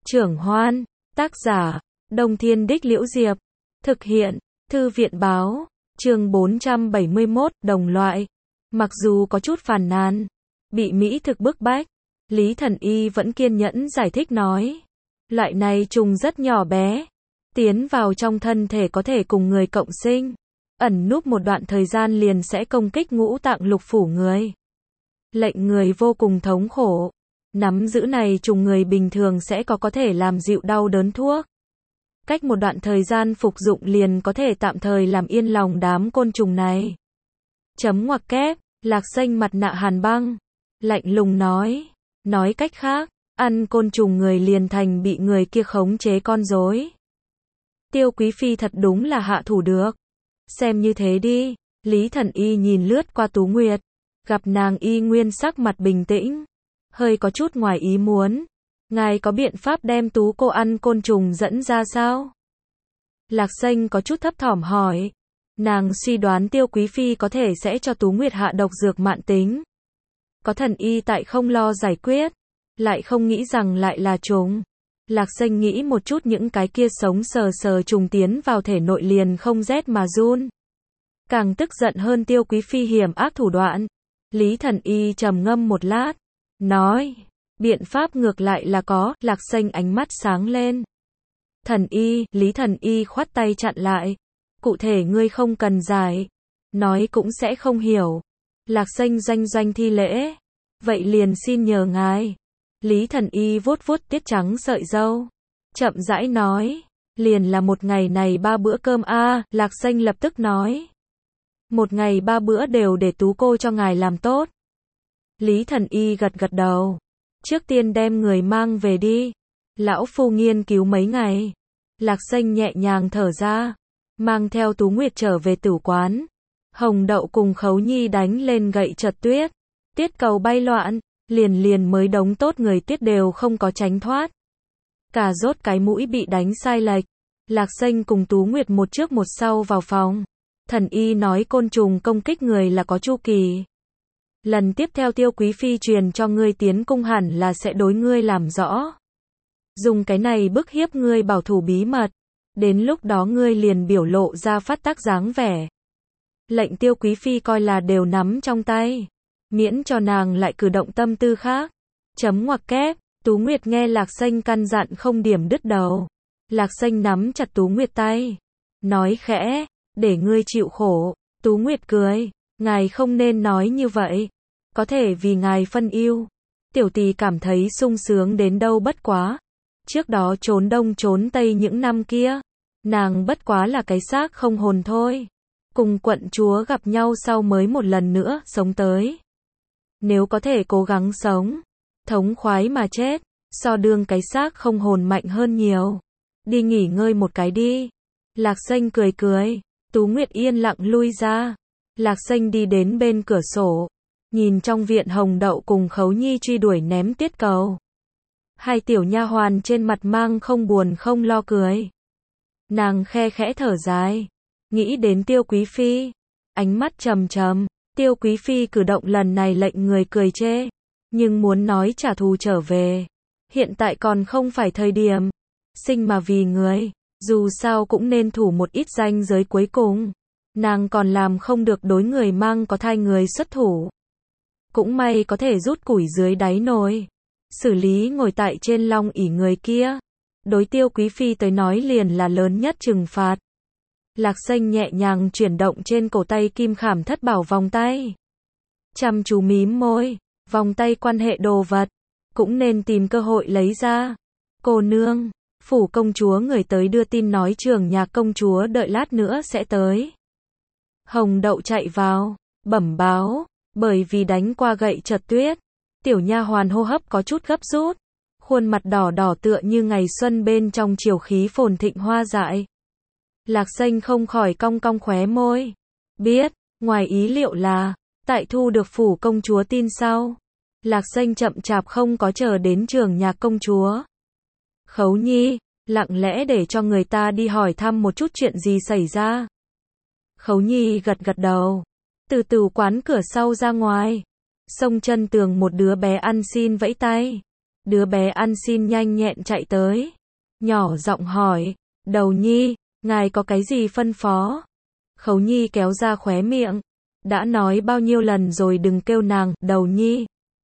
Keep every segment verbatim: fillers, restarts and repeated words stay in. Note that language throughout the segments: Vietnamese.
Trưởng Hoan, tác giả, Đông Thiên Đích Liễu Diệp, thực hiện, Thư viện Báo, chương bốn trăm bảy mươi mốt, đồng loại. Mặc dù có chút phàn nàn, bị mỹ thực bức bách, Lý Thần Y vẫn kiên nhẫn giải thích nói. Loại này trùng rất nhỏ bé, tiến vào trong thân thể có thể cùng người cộng sinh, ẩn núp một đoạn thời gian liền sẽ công kích ngũ tạng lục phủ người. Lệnh người vô cùng thống khổ. Nắm giữ này trùng người bình thường sẽ có có thể làm dịu đau đớn thuốc. Cách một đoạn thời gian phục dụng liền có thể tạm thời làm yên lòng đám côn trùng này. Chấm ngoặc kép, Lạc Xanh mặt nạ hàn băng, lạnh lùng nói. Nói cách khác, ăn côn trùng người liền thành bị người kia khống chế con rối. Tiêu Quý Phi thật đúng là hạ thủ được. Xem như thế đi, Lý Thần Y nhìn lướt qua Tú Nguyệt, gặp nàng y nguyên sắc mặt bình tĩnh, hơi có chút ngoài ý muốn. Ngài có biện pháp đem Tú cô ăn côn trùng dẫn ra sao? Lạc Xanh có chút thấp thỏm hỏi. Nàng suy đoán Tiêu Quý Phi có thể sẽ cho Tú Nguyệt hạ độc dược mạn tính. Có thần y tại không lo giải quyết, lại không nghĩ rằng lại là trùng. Lạc Xanh nghĩ một chút những cái kia sống sờ sờ trùng tiến vào thể nội liền không rét mà run. Càng tức giận hơn Tiêu Quý Phi hiểm ác thủ đoạn. Lý Thần Y trầm ngâm một lát, nói, biện pháp ngược lại là có. Lạc Xanh ánh mắt sáng lên. Thần Y, Lý Thần Y khoát tay chặn lại. Cụ thể ngươi không cần giải, nói cũng sẽ không hiểu. Lạc Xanh doanh doanh thi lễ. Vậy liền xin nhờ ngài. Lý Thần Y vuốt vuốt tiết trắng sợi râu, chậm rãi nói, liền là một ngày này ba bữa cơm a. À, Lạc Xanh lập tức nói, một ngày ba bữa đều để Tú cô cho ngài làm tốt. Lý Thần Y gật gật đầu, trước tiên đem người mang về đi, lão phu nghiên cứu mấy ngày. Lạc Xanh nhẹ nhàng thở ra, mang theo Tú Nguyệt trở về tử quán. Hồng Đậu cùng Khấu Nhi đánh lên gậy trượt tuyết, tiết cầu bay loạn. Liền liền mới đóng tốt người tiết đều không có tránh thoát. Cả rốt cái mũi bị đánh sai lệch. Lạc Xanh cùng Tú Nguyệt một trước một sau vào phòng. Thần y nói côn trùng công kích người là có chu kỳ. Lần tiếp theo Tiêu Quý Phi truyền cho ngươi tiến cung hẳn là sẽ đối ngươi làm rõ. Dùng cái này bức hiếp ngươi bảo thủ bí mật. Đến lúc đó ngươi liền biểu lộ ra phát tác dáng vẻ. Lệnh Tiêu Quý Phi coi là đều nắm trong tay. Miễn cho nàng lại cử động tâm tư khác. Chấm ngoặc kép, Tú Nguyệt nghe Lạc Xanh căn dặn không điểm đứt đầu. Lạc Xanh nắm chặt Tú Nguyệt tay, nói khẽ, để ngươi chịu khổ. Tú Nguyệt cười, ngài không nên nói như vậy. Có thể vì ngài phân ưu, tiểu tỳ cảm thấy sung sướng đến đâu bất quá. Trước đó trốn đông trốn tây những năm kia, nàng bất quá là cái xác không hồn thôi. Cùng quận chúa gặp nhau sau mới một lần nữa sống tới. Nếu có thể cố gắng sống, thống khoái mà chết, so đương cái xác không hồn mạnh hơn nhiều. Đi nghỉ ngơi một cái đi. Lạc Xanh cười cười, Tú Nguyệt yên lặng lui ra. Lạc Xanh đi đến bên cửa sổ, nhìn trong viện Hồng Đậu cùng Khấu Nhi truy đuổi ném tiết cầu. Hai tiểu nha hoàn trên mặt mang không buồn không lo cười. Nàng khe khẽ thở dài, nghĩ đến Tiêu Quý Phi, ánh mắt trầm trầm. Tiêu Quý Phi cử động lần này lệnh người cười chê, nhưng muốn nói trả thù trở về, hiện tại còn không phải thời điểm. Sinh mà vì người, dù sao cũng nên thủ một ít ranh giới cuối cùng. Nàng còn làm không được đối người mang có thai người xuất thủ. Cũng may có thể rút củi dưới đáy nồi, xử lý ngồi tại trên long ỷ người kia. Đối Tiêu Quý Phi tới nói liền là lớn nhất trừng phạt. Lạc Xanh nhẹ nhàng chuyển động trên cổ tay kim khảm thất bảo vòng tay. Chăm chú mím môi, vòng tay quan hệ đồ vật, cũng nên tìm cơ hội lấy ra. Cô nương, phủ công chúa người tới đưa tin nói trưởng nhạc công chúa đợi lát nữa sẽ tới. Hồng Đậu chạy vào, bẩm báo, bởi vì đánh qua gậy trượt tuyết, tiểu nha hoàn hô hấp có chút gấp rút, khuôn mặt đỏ đỏ tựa như ngày xuân bên trong chiều khí phồn thịnh hoa dại. Lạc Xanh không khỏi cong cong khóe môi. Biết, ngoài ý liệu là, tại thu được phủ công chúa tin sau. Lạc Xanh chậm chạp không có chờ đến trường nhạc công chúa. Khấu Nhi, lặng lẽ để cho người ta đi hỏi thăm một chút chuyện gì xảy ra. Khấu Nhi gật gật đầu, từ từ quán cửa sau ra ngoài. Xông chân tường một đứa bé ăn xin vẫy tay. Đứa bé ăn xin nhanh nhẹn chạy tới, nhỏ giọng hỏi, Đầu Nhi, ngài có cái gì phân phó? Khấu Nhi kéo ra khóe miệng, đã nói bao nhiêu lần rồi đừng kêu nàng, Đầu Nhi.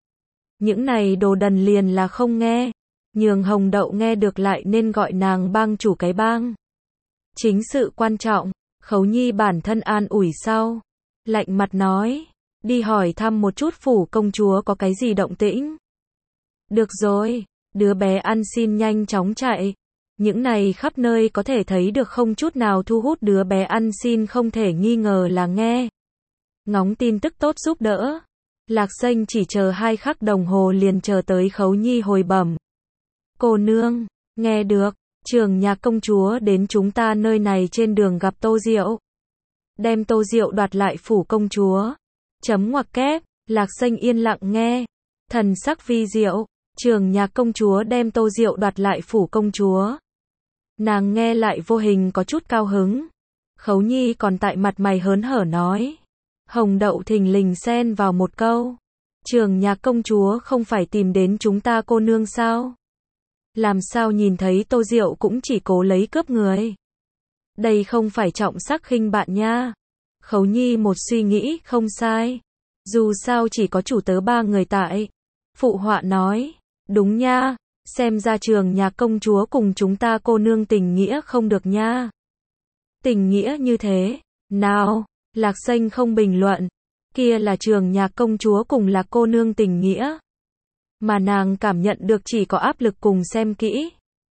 Những này đồ đần liền là không nghe, nhường Hồng Đậu nghe được lại nên gọi nàng bang chủ cái bang. Chính sự quan trọng, Khấu Nhi bản thân an ủi sau, lạnh mặt nói, đi hỏi thăm một chút phủ công chúa có cái gì động tĩnh. Được rồi, đứa bé ăn xin nhanh chóng chạy. Những này khắp nơi có thể thấy được không chút nào thu hút đứa bé ăn xin không thể nghi ngờ là nghe. Ngóng tin tức tốt giúp đỡ. Lạc Xanh chỉ chờ hai khắc đồng hồ liền chờ tới Khấu Nhi hồi bẩm. Cô nương, nghe được, Trường Nhạc công chúa đến chúng ta nơi này trên đường gặp Tô Diệu. Đem Tô Diệu đoạt lại phủ công chúa. Chấm ngoặc kép, Lạc Xanh yên lặng nghe. Thần sắc vi diệu, Trường Nhạc công chúa đem Tô Diệu đoạt lại phủ công chúa. Nàng nghe lại vô hình có chút cao hứng. Khấu Nhi còn tại mặt mày hớn hở nói. Hồng Đậu thình lình xen vào một câu. Trường Nhạc công chúa không phải tìm đến chúng ta cô nương sao? Làm sao nhìn thấy Tô Diệu cũng chỉ cố lấy cướp người? Đây không phải trọng sắc khinh bạn nha. Khấu Nhi một suy nghĩ không sai. Dù sao chỉ có chủ tớ ba người tại. Phụ họa nói. Đúng nha. Xem ra Trường Nhạc công chúa cùng chúng ta cô nương tình nghĩa không được nha. Tình nghĩa như thế. Nào. Lạc Xanh không bình luận. Kia là Trường Nhạc công chúa cùng là cô nương tình nghĩa. Mà nàng cảm nhận được chỉ có áp lực cùng xem kỹ.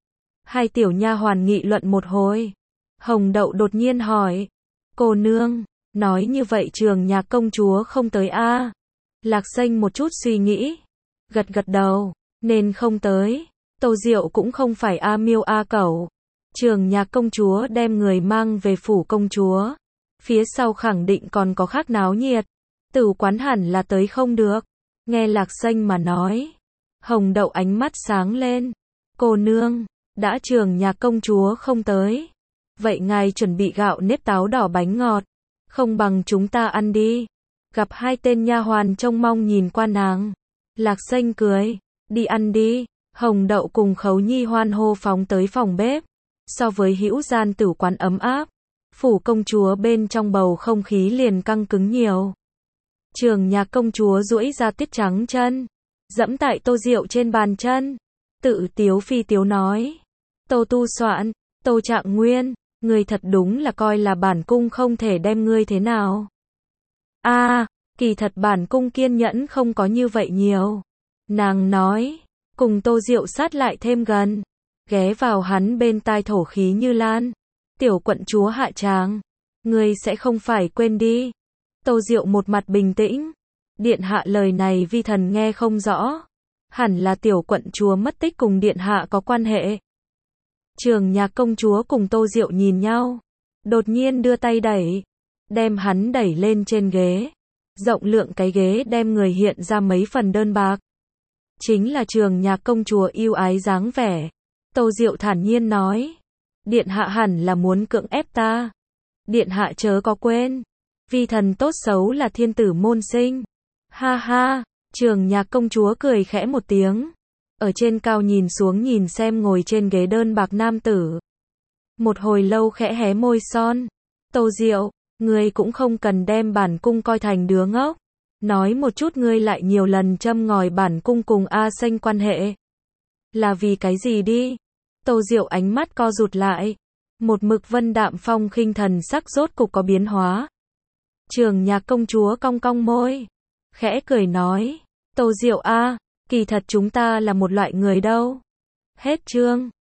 Hai tiểu nha hoàn nghị luận một hồi. Hồng Đậu đột nhiên hỏi. Cô nương, nói như vậy Trường Nhạc công chúa không tới a? À? Lạc Xanh một chút suy nghĩ. Gật gật đầu, nên không tới. Tô Diệu cũng không phải a miêu a cẩu. Trường Nhạc công chúa đem người mang về phủ công chúa. Phía sau khẳng định còn có khác náo nhiệt. Tử quán hẳn là tới không được. Nghe Lạc Xanh mà nói. Hồng Đậu ánh mắt sáng lên. Cô nương, đã Trường Nhạc công chúa không tới. Vậy ngài chuẩn bị gạo nếp táo đỏ bánh ngọt. Không bằng chúng ta ăn đi. Gặp hai tên nha hoàn trông mong nhìn qua nàng. Lạc Xanh cười. Đi ăn đi. Hồng Đậu cùng Khấu Nhi hoan hô phóng tới phòng bếp. So với hữu gian tử quán ấm áp. Phủ công chúa bên trong bầu không khí liền căng cứng nhiều. Trường Nhạc công chúa duỗi ra tuyết trắng chân. Dẫm tại Tô Diệu trên bàn chân. Tự tiếu phi tiếu nói. Tô Tu Soạn, Tô Trạng Nguyên, ngươi thật đúng là coi là bản cung không thể đem ngươi thế nào. A, à, kỳ thật bản cung kiên nhẫn không có như vậy nhiều. Nàng nói, cùng Tô Diệu sát lại thêm gần. Ghé vào hắn bên tai thổ khí như lan. Tiểu quận chúa hạ tràng. Ngươi sẽ không phải quên đi. Tô Diệu một mặt bình tĩnh. Điện hạ lời này vi thần nghe không rõ. Hẳn là tiểu quận chúa mất tích cùng điện hạ có quan hệ. Trường Nhạc công chúa cùng Tô Diệu nhìn nhau. Đột nhiên đưa tay đẩy. Đem hắn đẩy lên trên ghế. Rộng lượng cái ghế đem người hiện ra mấy phần đơn bạc. Chính là Trường Nhạc công chúa yêu ái dáng vẻ. Tô Diệu thản nhiên nói. Điện hạ hẳn là muốn cưỡng ép ta. Điện hạ chớ có quên. Vi thần tốt xấu là thiên tử môn sinh. Ha ha, Trường Nhạc công chúa cười khẽ một tiếng. Ở trên cao nhìn xuống nhìn xem ngồi trên ghế đơn bạc nam tử. Một hồi lâu khẽ hé môi son. Tô Diệu, ngươi cũng không cần đem bản cung coi thành đứa ngốc. Nói một chút ngươi lại nhiều lần châm ngòi bản cung cùng A Xanh quan hệ. Là vì cái gì đi? Tô Diệu ánh mắt co rụt lại. Một mực vân đạm phong khinh thần sắc rốt cục có biến hóa. Trường Nhạc công chúa cong cong môi. Khẽ cười nói. Tô Diệu a, kỳ thật chúng ta là một loại người đâu. Hết chương.